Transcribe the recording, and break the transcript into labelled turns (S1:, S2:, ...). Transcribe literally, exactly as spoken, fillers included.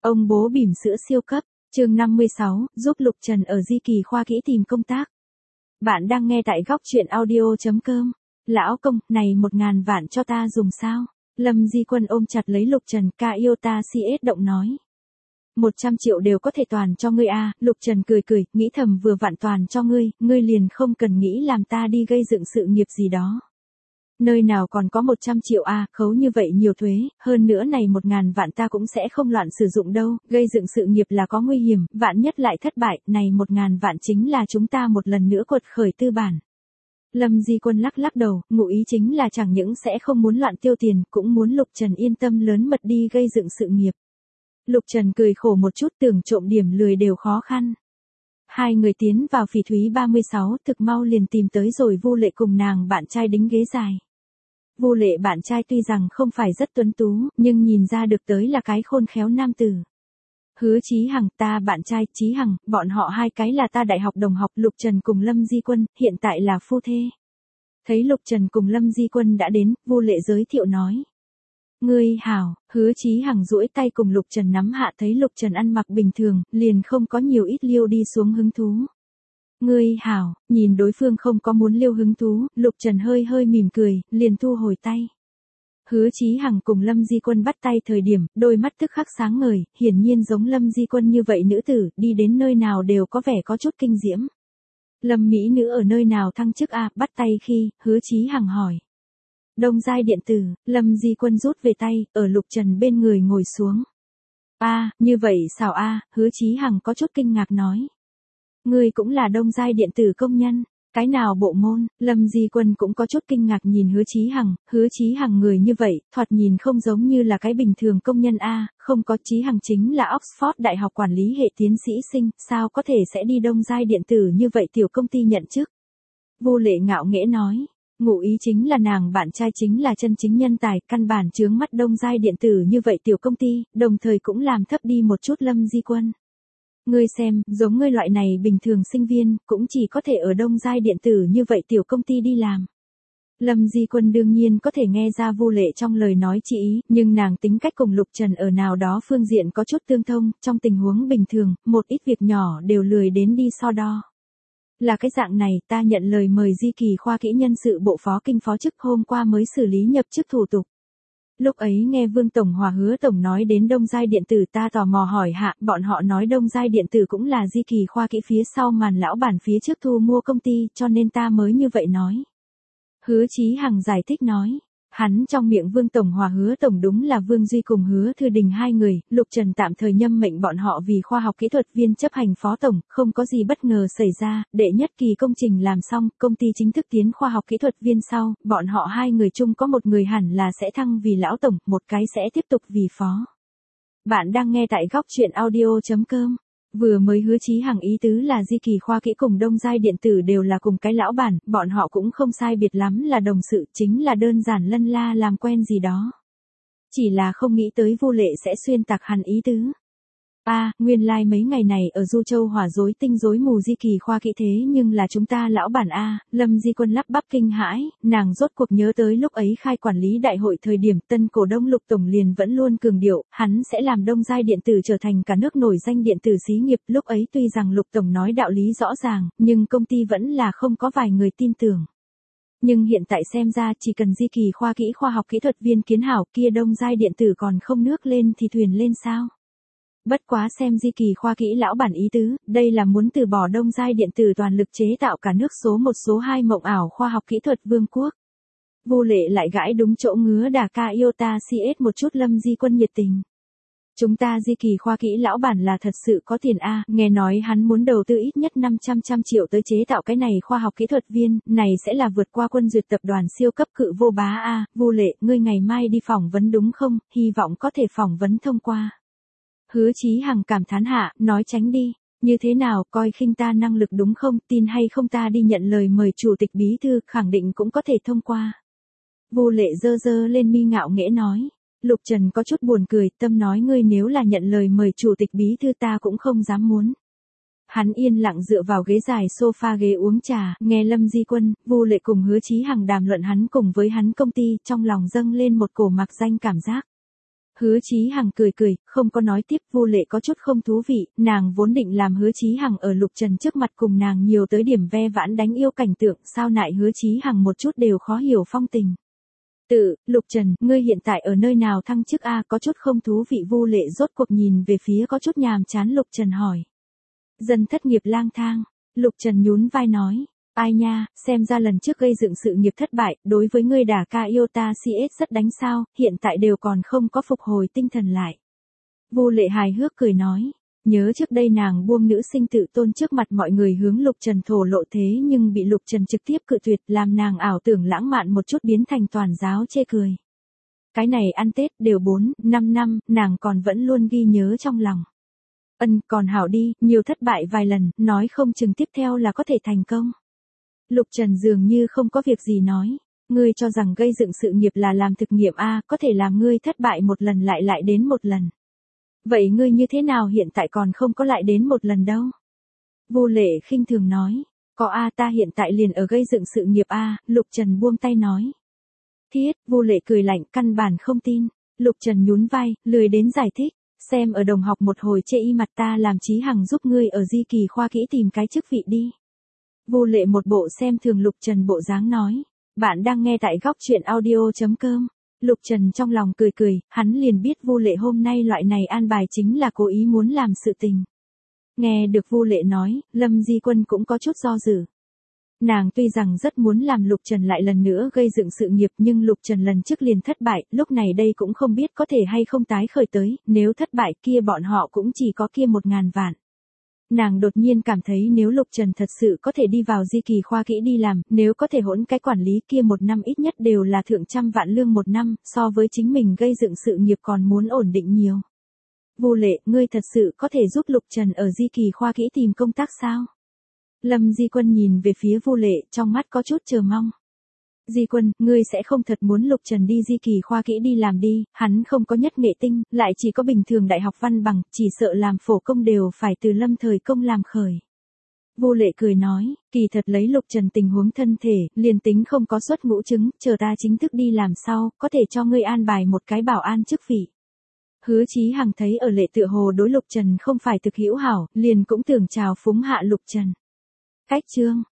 S1: Ông bố bỉm sữa siêu cấp, chương năm mươi sáu, giúp Lục Trần ở Di Kỳ Khoa Kỹ tìm công tác. Bạn đang nghe tại góc truyện audio.com. Lão công, này một ngàn vạn cho ta dùng sao? Lâm Di Quân ôm chặt lấy Lục Trần, ca yêu ta si ết động nói. Một trăm triệu đều có thể toàn cho ngươi a. Lục Trần cười cười, nghĩ thầm vừa vặn toàn cho ngươi, ngươi liền không cần nghĩ làm ta đi gây dựng sự nghiệp gì đó. Nơi nào còn có một trăm triệu a, khấu như vậy nhiều thuế, hơn nữa này một ngàn vạn ta cũng sẽ không loạn sử dụng đâu, gây dựng sự nghiệp là có nguy hiểm, vạn nhất lại thất bại, này một ngàn vạn chính là chúng ta một lần nữa quật khởi tư bản. Lâm Di Quân lắc lắc đầu, ngụ ý chính là chẳng những sẽ không muốn loạn tiêu tiền, cũng muốn Lục Trần yên tâm lớn mật đi gây dựng sự nghiệp. Lục Trần cười khổ một chút, tưởng trộm điểm lười đều khó khăn. Hai người tiến vào Phỉ Thúy ba mươi sáu, thực mau liền tìm tới rồi Vu Lệ cùng nàng bạn trai đính ghế dài. Vu Lệ bạn trai tuy rằng không phải rất tuấn tú, nhưng nhìn ra được tới là cái khôn khéo nam tử. Hứa Chí Hằng, ta bạn trai Chí Hằng, bọn họ hai cái là ta đại học đồng học. Lục Trần cùng Lâm Di Quân, hiện tại là phu thê. Thấy Lục Trần cùng Lâm Di Quân đã đến, Vu Lệ giới thiệu nói. Ngươi hảo. Hứa Chí Hằng duỗi tay cùng Lục Trần nắm hạ, thấy Lục Trần ăn mặc bình thường, liền không có nhiều ít liêu đi xuống hứng thú. Ngươi hảo. Nhìn đối phương không có muốn liêu hứng thú, Lục Trần hơi hơi mỉm cười, liền thu hồi tay. Hứa Chí Hằng cùng Lâm Di Quân bắt tay thời điểm, đôi mắt tức khắc sáng ngời, hiển nhiên giống Lâm Di Quân như vậy nữ tử, đi đến nơi nào đều có vẻ có chút kinh diễm. Lâm mỹ nữ ở nơi nào thăng chức a? Bắt tay khi, Hứa Chí Hằng hỏi. Đông Giai điện tử. Lâm Di Quân rút về tay, ở Lục Trần bên người ngồi xuống. A, như vậy sao a? Hứa Chí Hằng có chút kinh ngạc nói. Ngươi cũng là Đông Giai điện tử công nhân. Cái nào bộ môn? Lâm Di Quân cũng có chút kinh ngạc nhìn Hứa Chí Hằng, Hứa Chí Hằng người như vậy, thoạt nhìn không giống như là cái bình thường công nhân a, không có. Chí Hằng chính là Oxford Đại học quản lý hệ tiến sĩ sinh, sao có thể sẽ đi Đông Giai điện tử như vậy tiểu công ty nhận chức? Vu Lệ ngạo nghễ nói, ngụ ý chính là nàng bạn trai chính là chân chính nhân tài, căn bản chướng mắt Đông Giai điện tử như vậy tiểu công ty, đồng thời cũng làm thấp đi một chút Lâm Di Quân. Ngươi xem, giống ngươi loại này bình thường sinh viên, cũng chỉ có thể ở Đông Giai điện tử như vậy tiểu công ty đi làm. Lâm Di Quân đương nhiên có thể nghe ra Vu Lệ trong lời nói chỉ ý, nhưng nàng tính cách cùng Lục Trần ở nào đó phương diện có chút tương thông, trong tình huống bình thường, một ít việc nhỏ đều lười đến đi so đo. Là cái dạng này, ta nhận lời mời Di Kỳ Khoa Kỹ nhân sự bộ phó kinh phó chức, hôm qua mới xử lý nhập chức thủ tục. Lúc ấy nghe Vương Tổng Hòa Hứa Tổng nói đến Đông Giai điện tử, ta tò mò hỏi hạ, bọn họ nói Đông Giai điện tử cũng là Di Kỳ Khoa Kỹ phía sau màn lão bản phía trước thu mua công ty, cho nên ta mới như vậy nói. Hứa Chí Hằng giải thích nói. Hắn trong miệng Vương Tổng Hòa Hứa Tổng đúng là Vương Duy cùng Hứa Thư Đình hai người, Lục Trần tạm thời nhâm mệnh bọn họ vì khoa học kỹ thuật viên chấp hành phó tổng, không có gì bất ngờ xảy ra, đệ nhất kỳ công trình làm xong, công ty chính thức tiến khoa học kỹ thuật viên sau, bọn họ hai người chung có một người hẳn là sẽ thăng vì lão tổng, một cái sẽ tiếp tục vì phó. Bạn đang nghe tại góc truyện audio.com. Vừa mới Hứa Chí Hằng ý tứ là Di Kỳ Khoa Kỹ cùng Đông Giai điện tử đều là cùng cái lão bản, bọn họ cũng không sai biệt lắm là đồng sự, chính là đơn giản lân la làm quen gì đó. Chỉ là không nghĩ tới Vu Lệ sẽ xuyên tạc hắn ý tứ. A, à, nguyên lai like mấy ngày này ở Du Châu hỏa rối tinh rối mù Di Kỳ Khoa Kỹ thế nhưng là chúng ta lão bản a. À, Lâm Di Quân lắp bắp kinh hãi, nàng rốt cuộc nhớ tới lúc ấy khai quản lý đại hội thời điểm tân cổ đông Lục Tổng liền vẫn luôn cường điệu, hắn sẽ làm Đông Giai điện tử trở thành cả nước nổi danh điện tử xí nghiệp. Lúc ấy tuy rằng Lục Tổng nói đạo lý rõ ràng, nhưng công ty vẫn là không có vài người tin tưởng. Nhưng hiện tại xem ra chỉ cần Di Kỳ Khoa Kỹ khoa học kỹ thuật viên kiến hảo, kia Đông Giai điện tử còn không nước lên thì thuyền lên sao? Bất quá xem Di Kỳ Khoa Kỹ lão bản ý tứ, đây là muốn từ bỏ Đông Giai điện tử toàn lực chế tạo cả nước số một số hai mộng ảo khoa học kỹ thuật vương quốc. Vu Lệ lại gãi đúng chỗ ngứa đà, ca yêu ta si ết một chút Lâm Di Quân nhiệt tình. Chúng ta Di Kỳ Khoa Kỹ lão bản là thật sự có tiền a, nghe nói hắn muốn đầu tư ít nhất năm trăm trăm triệu tới chế tạo cái này khoa học kỹ thuật viên, này sẽ là vượt qua Quân Duyệt tập đoàn siêu cấp cự vô bá a. Vu Lệ, ngươi ngày mai đi phỏng vấn đúng không? Hy vọng có thể phỏng vấn thông qua. Hứa Chí Hằng cảm thán hạ, nói tránh đi, như thế nào, coi khinh ta năng lực đúng không, tin hay không ta đi nhận lời mời chủ tịch bí thư, khẳng định cũng có thể thông qua. Vu Lệ giơ giơ lên mi ngạo nghễ nói. Lục Trần có chút buồn cười, tâm nói ngươi nếu là nhận lời mời chủ tịch bí thư ta cũng không dám muốn. Hắn yên lặng dựa vào ghế dài sofa ghế uống trà, nghe Lâm Di Quân, Vu Lệ cùng Hứa Chí Hằng đàm luận hắn cùng với hắn công ty, trong lòng dâng lên một cổ mạc danh cảm giác. Hứa Chí Hằng cười cười, không có nói tiếp. Vu Lệ có chút không thú vị, nàng vốn định làm Hứa Chí Hằng ở Lục Trần trước mặt cùng nàng nhiều tới điểm ve vãn đánh yêu cảnh tượng, sao nại Hứa Chí Hằng một chút đều khó hiểu phong tình. Tự, Lục Trần, ngươi hiện tại ở nơi nào thăng chức a? Có chút không thú vị. Vu Lệ rốt cuộc nhìn về phía có chút nhàm chán Lục Trần hỏi. Dân thất nghiệp lang thang. Lục Trần nhún vai nói. Ai nha, xem ra lần trước gây dựng sự nghiệp thất bại, đối với ngươi đả ca yêu ta xê ét rất đánh sao, hiện tại đều còn không có phục hồi tinh thần lại. Vu Lệ hài hước cười nói. Nhớ trước đây nàng buông nữ sinh tự tôn trước mặt mọi người hướng Lục Trần thổ lộ thế nhưng bị Lục Trần trực tiếp cự tuyệt, làm nàng ảo tưởng lãng mạn một chút biến thành toàn giáo chê cười. Cái này ăn Tết đều bốn, năm năm, nàng còn vẫn luôn ghi nhớ trong lòng. Ân, còn hảo đi, nhiều thất bại vài lần, nói không chừng tiếp theo là có thể thành công. Lục Trần dường như không có việc gì nói. Ngươi cho rằng gây dựng sự nghiệp là làm thực nghiệm a, có thể làm ngươi thất bại một lần lại lại đến một lần. Vậy ngươi như thế nào hiện tại còn không có lại đến một lần đâu? Vu Lệ khinh thường nói. Có a, ta hiện tại liền ở gây dựng sự nghiệp a. Lục Trần buông tay nói. Thiết, Vu Lệ cười lạnh, căn bản không tin. Lục Trần nhún vai, lười đến giải thích. Xem ở đồng học một hồi chê y mặt ta làm Chí Hằng giúp ngươi ở Di Kỳ khoa kỹ tìm cái chức vị đi. Vu Lệ một bộ xem thường Lục Trần bộ dáng nói. Bạn đang nghe tại góc truyện audio chấm com. Lục Trần trong lòng cười cười, hắn liền biết Vu Lệ hôm nay loại này an bài chính là cố ý muốn làm sự tình. Nghe được Vu Lệ nói, Lâm Di Quân cũng có chút do dự. Nàng tuy rằng rất muốn làm Lục Trần lại lần nữa gây dựng sự nghiệp nhưng Lục Trần lần trước liền thất bại, lúc này đây cũng không biết có thể hay không tái khởi tới, nếu thất bại kia bọn họ cũng chỉ có kia một ngàn vạn. Nàng đột nhiên cảm thấy nếu Lục Trần thật sự có thể đi vào Di Kỳ khoa kỹ đi làm, nếu có thể hỗn cái quản lý kia một năm ít nhất đều là thượng trăm vạn lương một năm, so với chính mình gây dựng sự nghiệp còn muốn ổn định nhiều. Vu Lệ, ngươi thật sự có thể giúp Lục Trần ở Di Kỳ khoa kỹ tìm công tác sao? Lâm Di Quân nhìn về phía Vu Lệ, trong mắt có chút chờ mong. Di Quân, ngươi sẽ không thật muốn Lục Trần đi Di Kỳ khoa kỹ đi làm đi, hắn không có nhất nghệ tinh, lại chỉ có bình thường đại học văn bằng, chỉ sợ làm phổ công đều phải từ Lâm thời công làm khởi. Vu Lệ cười nói, kỳ thật lấy Lục Trần tình huống thân thể, liền tính không có xuất ngũ chứng, chờ ta chính thức đi làm sau, có thể cho ngươi an bài một cái bảo an chức vị. Hứa Chí Hằng thấy ở Lệ tựa hồ đối Lục Trần không phải thực hữu hảo, liền cũng tưởng chào phúng hạ Lục Trần. Cách chương